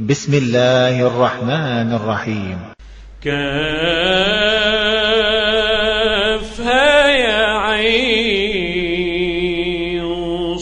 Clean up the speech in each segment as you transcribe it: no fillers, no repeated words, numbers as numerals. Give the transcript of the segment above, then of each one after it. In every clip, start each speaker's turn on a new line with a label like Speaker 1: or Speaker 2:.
Speaker 1: بسم الله الرحمن الرحيم.
Speaker 2: كافها يا عين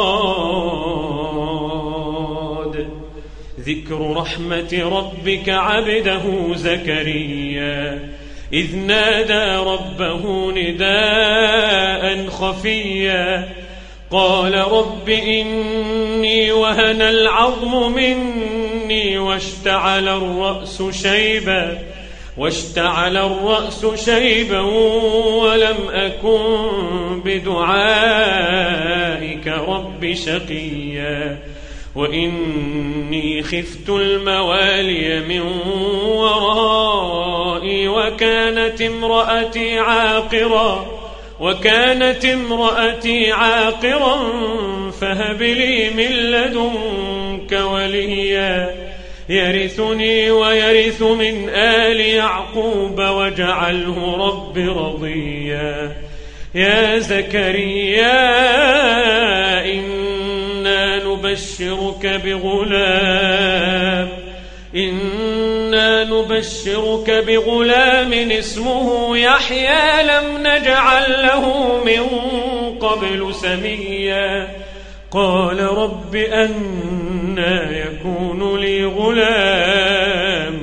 Speaker 2: صاد. ذكر رحمة ربك عبده زكريا إذ نادى ربه نداء خفيا قال رب إني وهن العظم مني واشتعل الرأس شيبا ولم أكن بدعائك رب شقيا وإني خفت الموالي من ورائي وكانت امرأتي عاقرا فهب لي من لدنك وليا يرثني ويرث من آل يعقوب واجعله رب رضيا. يا زكريا إنا نبشرك بغلام اسمه يحيى لم نجعل له من قبل سميا. قال رب أنى يكون لي غلام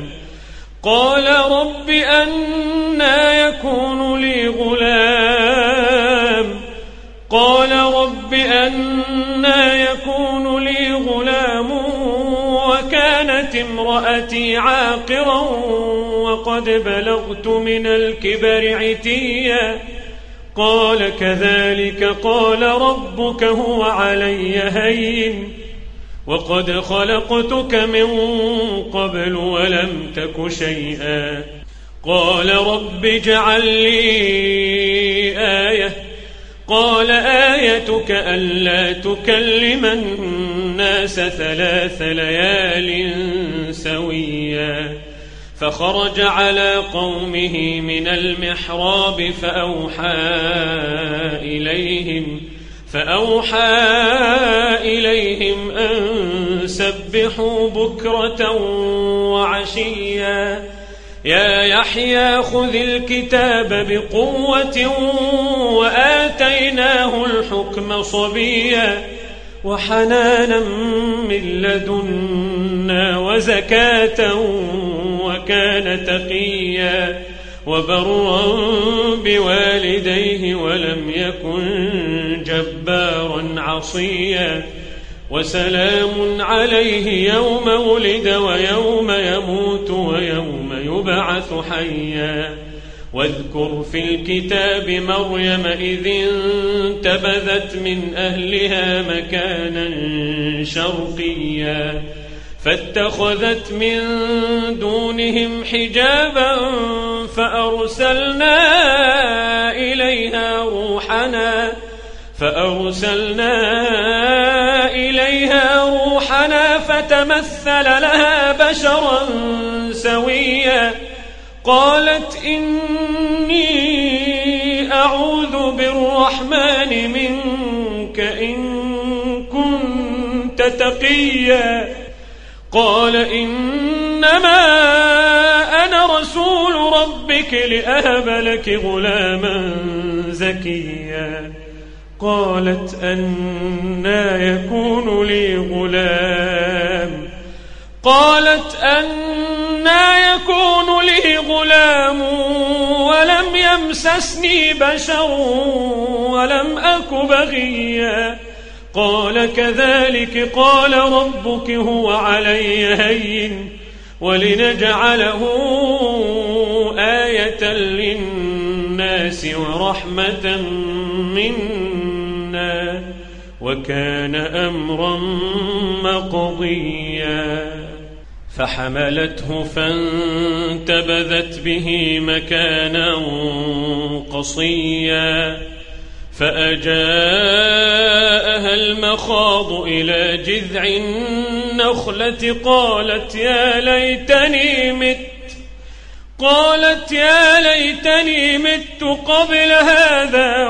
Speaker 2: وكانت امرأتي عاقرا وقد بلغت من الكبر عتيا. قال كذلك قال ربك هو علي هين وقد خلقتك من قبل ولم تك شيئا. قال رب اجعل لي آية. قال آيتك ألا تكلم الناس 3 ليال سويا. فخرج على قومه من المحراب فأوحى إليهم أن سبحوا بكرة وعشيا. يا يحيى خذ الكتاب بقوة وآتيناه الحكم صبيا وحنانا من لدنا وزكاة وكان تقيا وبرا بوالديه ولم يكن جبارا عصيا. وسلام عليه يوم ولد ويوم يموت ويوم يبعث حيا. واذكر في الكتاب مريم إذ انتبذت من أهلها مكانا شرقيا فاتخذت من دونهم حجابا فأرسلنا إليها روحنا فتمثل لها بشرا سويا. قالت إني أعوذ بالرحمن منك إن كنت تقيا. قال إنما أنا رسول ربك لأهب لك غلاما زكيا. قالت أنى يكون لي غلام ولم يمسسني بشر ولم أك بغيا. قال كذلك قال ربك هو علي هين ولنجعله آية للناس ورحمة منا وكان أمرا مقضيا. فحملته فانتبذت به مكانا قصيا فأجاءها المخاض إلى جذع النخلة قالت يا ليتني مت قبل هذا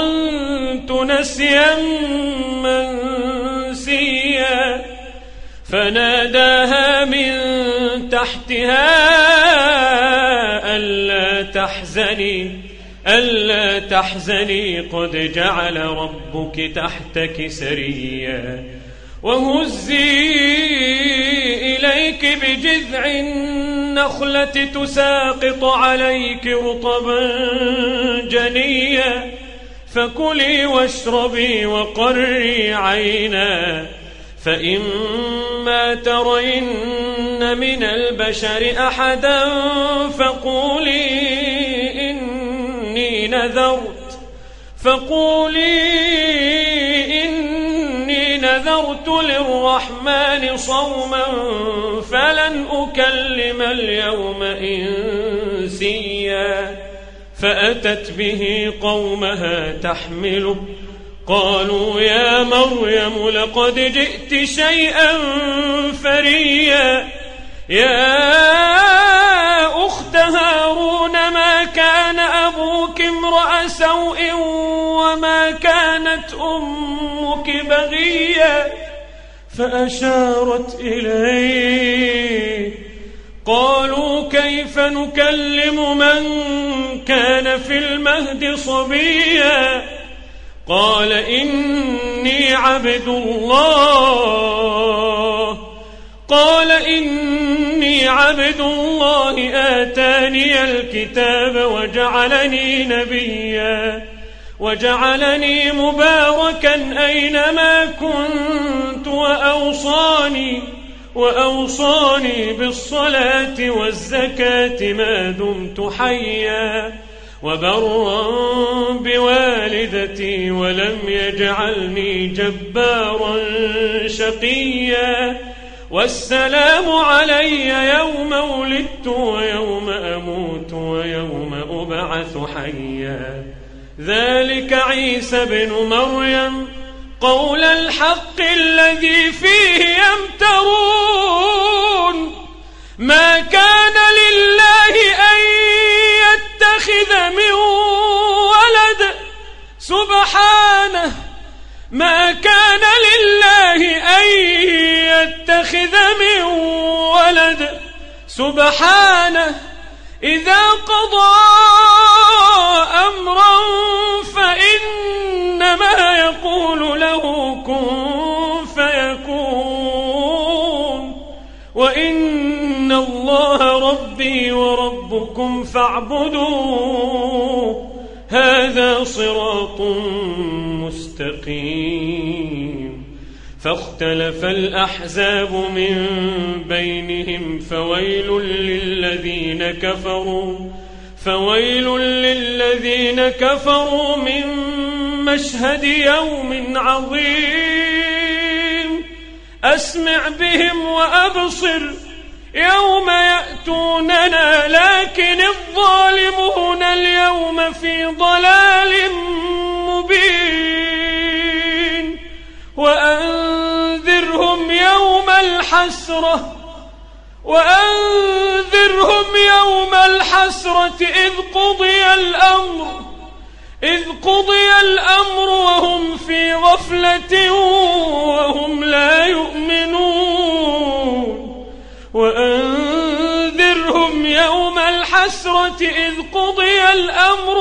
Speaker 2: وكنت نسيا منسيا. فناداها من تحتها ألا تحزني قد جعل ربك تحتك سريا وهزي إليك بجذع النخلة تساقط عليك رطبا جنيا فكلي واشربي وقري عينا فإما ترين من البشر أحدا فقولي إني نذرت للرحمن صوما فلن أكلم اليوم إنسيا فأتت به قومها تحمله قالوا يا مريم لقد جئت شيئا فريا يا أخت هارون ما كان أبوك امرأ سوء وما كانت أمك بغيا فأشارت إليه قالوا كيف نكلم من كان في المهد صبيا قال إني عبد الله آتاني الكتاب وجعلني نبيا وجعلني مباركا أينما كنت وأوصاني بالصلاة والزكاة ما دمت حيا وبرا بوالدتي ولم يجعلني جبارا شقيا والسلام علي يوم ولدت ويوم أموت ويوم أبعث حيا ذلك عيسى بن مريم قول الحق الذي فيه يمترون ما كان لله أن يتخذ من ولد سبحانه ما كان لله أن يتخذ من ولد سبحانه إذا قضى أمرا فإنما يقول له كن فيكون وإن الله ربي وربكم فاعبدوه هذا صراط مستقيم فاختلف الأحزاب من بينهم فويل للذين كفروا من مشهد يوم عظيم أسمع بهم وأبصر يوم يأتوننا لكن الظالمون اليوم في ضلال مبين وأنذرهم يوم الحسرة إذ قضي الأمر وهم في غفلة وهم لا يؤمنون وأنذرهم يوم الحسرة إذ قضي الأمر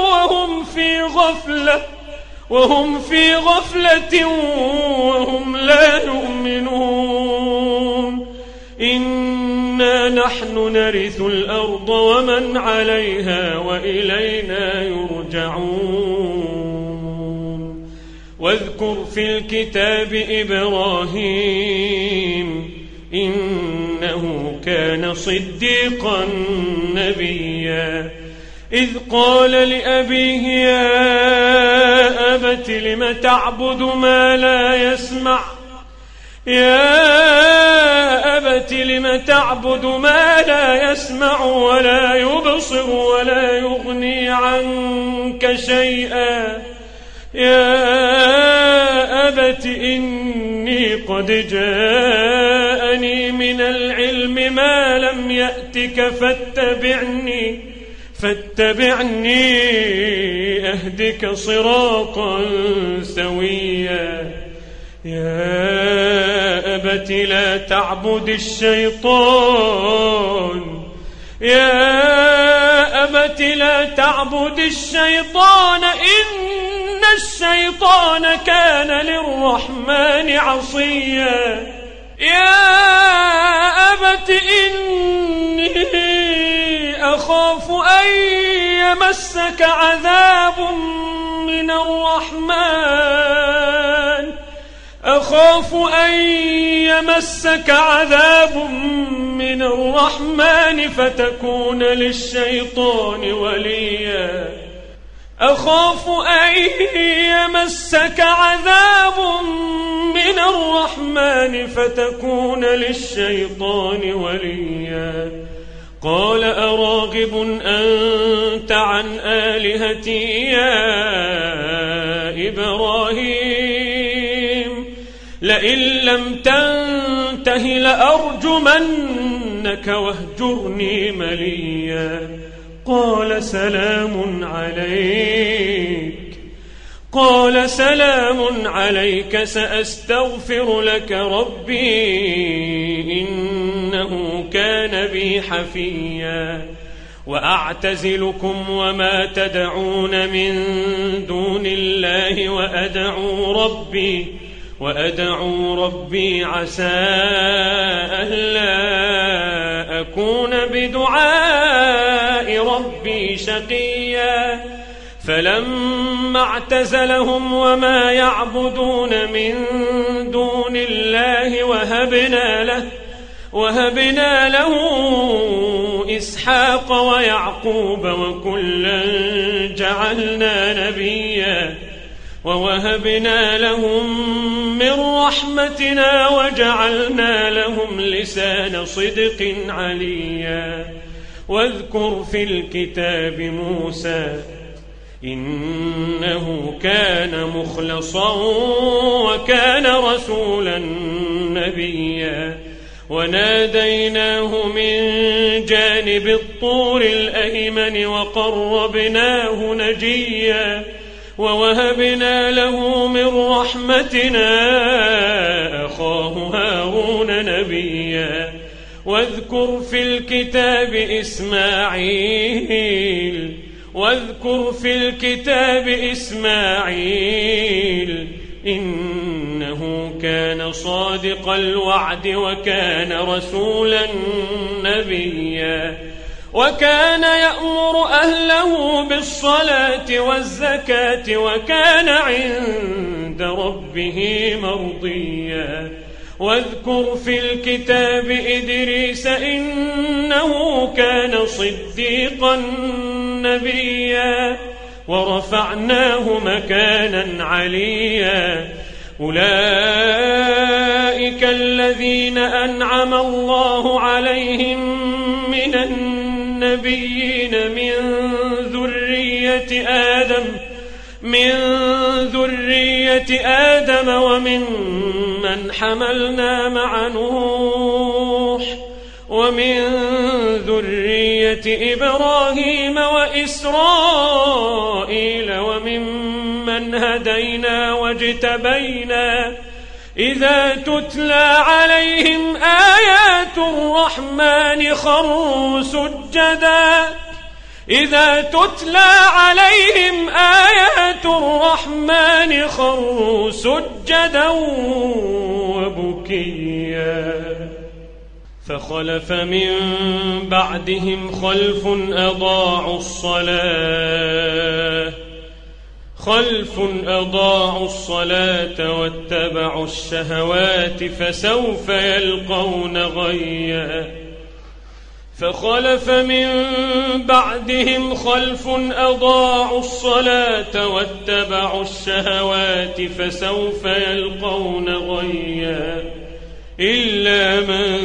Speaker 2: وهم في غفلة وهم لا يؤمنون إنا نحن نرث الأرض ومن عليها وإلينا يرجعون واذكر في الكتاب إبراهيم إنه كان صديقا نبيا إذ قال لأبيه يا أبت لم تعبد ما لا يسمع ولا يبصر ولا يغني عنك شيئا يا أبت إني قد جاءني من العلم ما لم يأتك فاتبعني أهدك صراطا سويا يا أبت لا تعبد الشيطان يا أبت لا تعبد الشيطان إن الشيطان كان للرحمن عصيا يا أبت إني أخاف أن يمسك عذاب من الرحمن أخاف أن يمسك عذاب من الرحمن فتكون للشيطان وليا أخاف أن يمسك عذاب من الرحمن فتكون للشيطان وليا قال أراغب أنت عن آلهتي يا إبراهيم لئن لم تنته لأرجمنك واهجرني مليا قال سلام عليك سأستغفر لك ربي إنه كان بي حفيا وأعتزلكم وما تدعون من دون الله وأدعو ربي عسى ألا أكون بدعاء ربي شقيا فلما اعتزلهم وما يعبدون من دون الله وهبنا له إسحاق ويعقوب وكلا جعلنا نبيا ووهبنا لهم من رحمتنا وجعلنا لهم لسان صدق عليا واذكر في الكتاب موسى إنه كان مخلصا وكان رسولا نبيا وناديناه من جانب الطور الأيمن وقربناه نجيا ووهبنا له من رحمتنا أخاه هارون نبيا واذكر في الكتاب إسماعيل إنه كان صادق الوعد وكان رسولا نبيا وكان يأمر أهله بالصلاة والزكاة وكان عند ربه مرضيا واذكر في الكتاب إدريس إنه كان صديقا نبيا ورفعناه مكانا عليا أولئك الذين أنعم الله عليهم من النبيين من ذرية آدم ومن من حملنا مع نوح ومن ذرية إبراهيم وإسرائيل وممن هدينا واجتبينا إذا تتلى عليهم آيات الرحمن خروا سجدا وبكيا فخلف من بعدهم خلف أضاعوا الصلاة واتبعوا الشهوات فسوف يلقون غيا فخلف من بعدهم خلف أضاعوا الصلاة واتبعوا الشهوات فسوف يلقون غيا إلا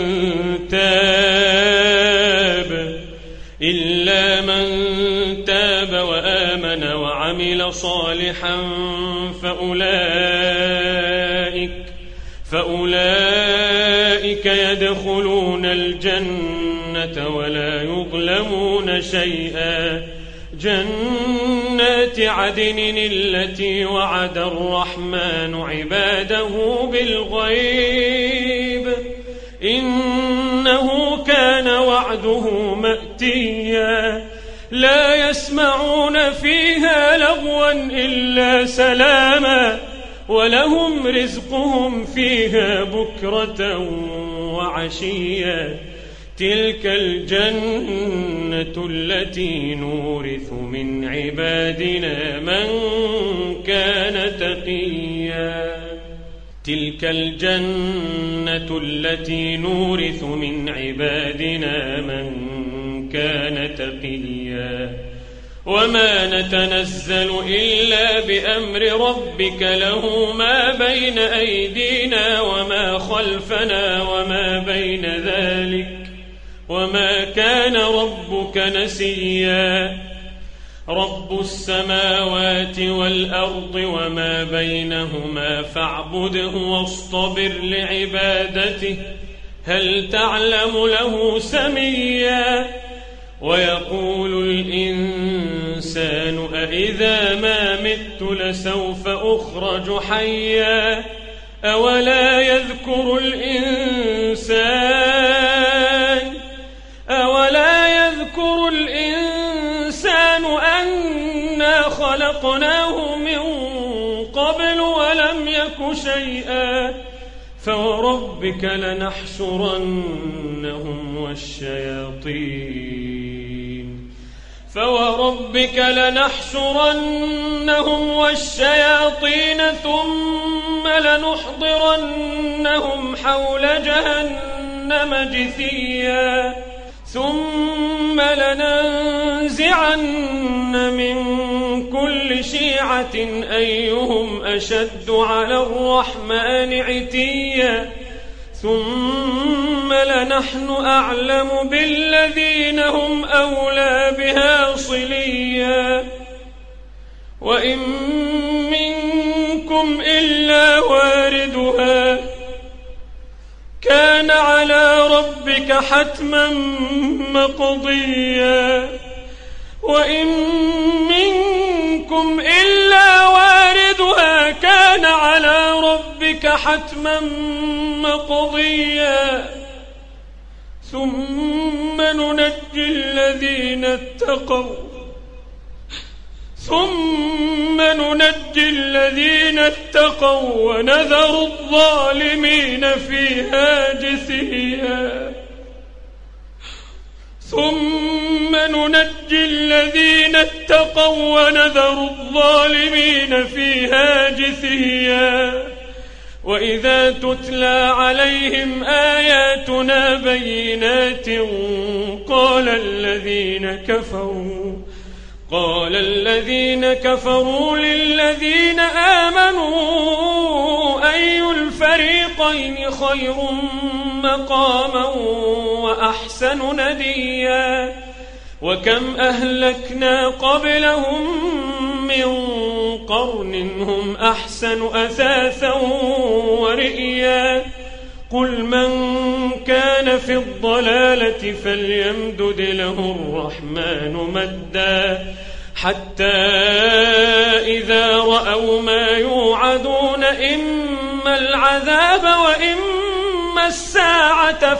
Speaker 2: من تاب وآمن وعمل صالحا فأولئك يدخلون الجنة ولا يظلمون شيئا جنات عدن التي وعد الرحمن عباده بالغيب إنه كان وعده مأتيا لا يسمعون فيها لغوا إلا سلاما ولهم رزقهم فيها بكرة وعشيا تلك الجنة التي نورث من عبادنا من كان تقيا تلك الجنة التي نورث من عبادنا من كان تقيا وما نتنزل إلا بأمر ربك له ما بين أيدينا وما خلفنا وما بين ذلك وما كان ربك نسيا رب السماوات والأرض وما بينهما فاعبده واصطبر لعبادته هل تعلم له سميا ويقول الإنسان أإذا ما مت لسوف أخرج حيا أولا يذكر الإنسان أنا خلقناه من قبل ولم يك شيئا فوربك لنحشرنهم والشياطين ثم لنحضرنهم حول جهنم جثيا ثم لننزعن من كل شيعة أيهم أشد على الرحمن عتيا ثم لنحن أعلم بالذين هم أولى بها صليا وإن منكم إلا واردها كان على ربك حتما مقضيا وإن منكم إلا واردها كان على ربك حتما مقضيا ثم ننجي الذين اتقوا ونذر الظالمين فيها جثيا وإذا تتلى عليهم آياتنا بينات قال الذين كفروا للذين آمنوا أي الفريقين خير مقاما وأحسن نديا وكم أهلكنا قبلهم من قرن هم أحسن أثاثا ورئيا قل من كان في الضلالة فليمدد له الرحمن مدا حتى إذا رأوا ما يوعدون إما العذاب وإما الساعة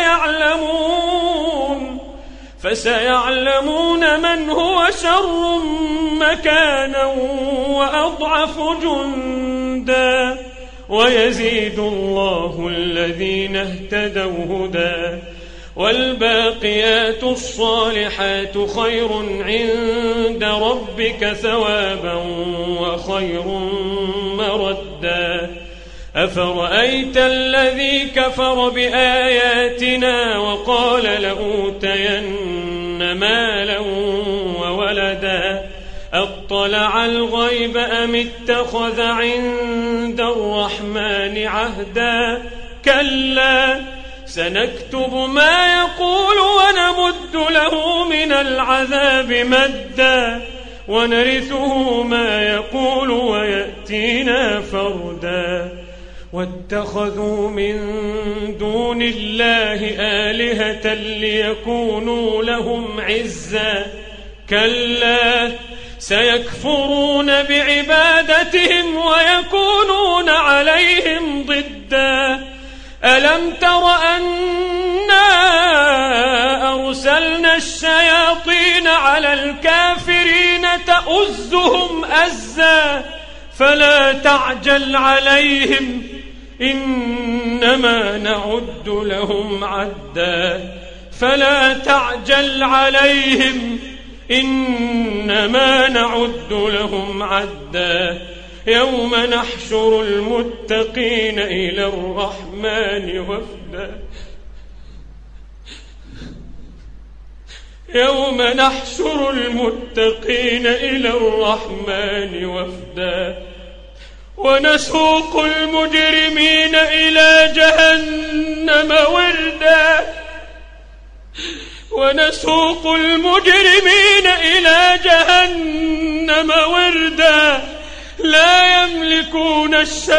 Speaker 2: فسيعلمون من هو شر مكانا وأضعف جندا ويزيد الله الذين اهتدوا هدى والباقيات الصالحات خير عند ربك ثوابا وخير مردا أفرأيت الذي كفر بآياتنا وقال لأوتين مالا وولدا أطلع الغيب أم اتخذ عند الرحمن عهدا كلا سنكتب ما يقول ونمد له من العذاب مدا ونرثه ما يقول ويأتينا فردا واتخذوا من دون الله آلهة ليكونوا لهم عزا كلا سيكفرون بعبادتهم ويكونون عليهم ضدا ألم تر أنا أرسلنا الشياطين على الكافرين تؤزهم أزا فلا تعجل عليهم إنما نعد لهم عدا فلا تعجل عليهم إنما نعد لهم عدا يوم نحشر المتقين إلى الرحمن وفدا يوم نحشر المتقين إلى الرحمن وفدا ونسوق المجرمين إلى جهنم وردا ونسوق المجرمين إلى جهنم وردا لا يملكون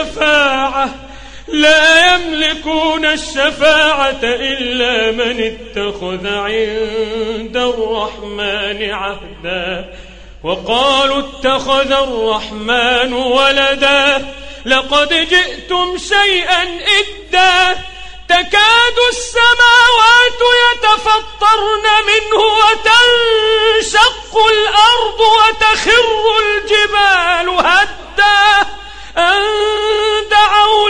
Speaker 2: الشفاعة إلا من اتخذ عند الرحمن عهدا وقالوا اتخذ الرحمن ولدا لقد جئتم شيئا إدا تكاد السماوات يتفطرن منه وتنشق الأرض وتخر الجبال هدا أن دعوا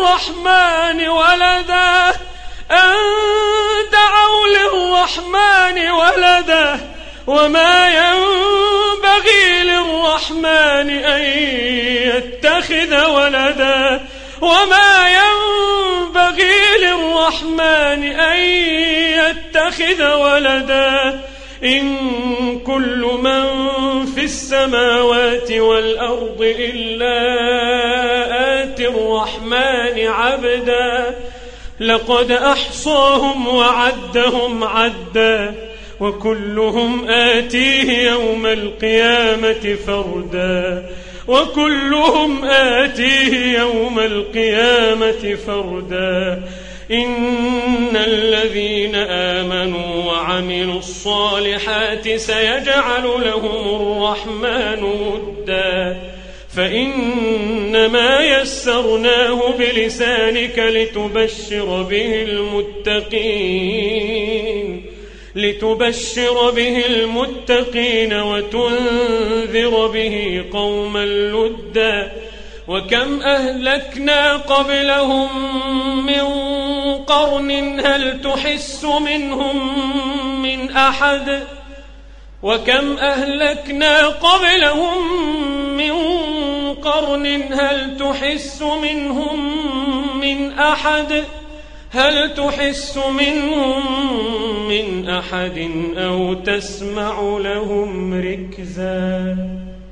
Speaker 2: للرحمن ولدا وما ينبغي للرحمن أن يتخذ ولدا وما ينبغي للرحمن أن يتخذ ولدا إن كل من في السماوات والأرض إلا آتي الرحمن عبدا لقد أحصاهم وعدهم عدا وكلهم آتيه يوم القيامة فردا إن الذين آمنوا وعملوا الصالحات سيجعل لهم الرحمن ودا فإنما يسرناه بلسانك لتبشر به المتقين وتنذر به قوما لدا وكم أهلكنا قبلهم من قرن هل تحس منهم من أحد وكم أهلكنا قبلهم من قرن هل تحس منهم من أحد أو تسمع لهم ركزا.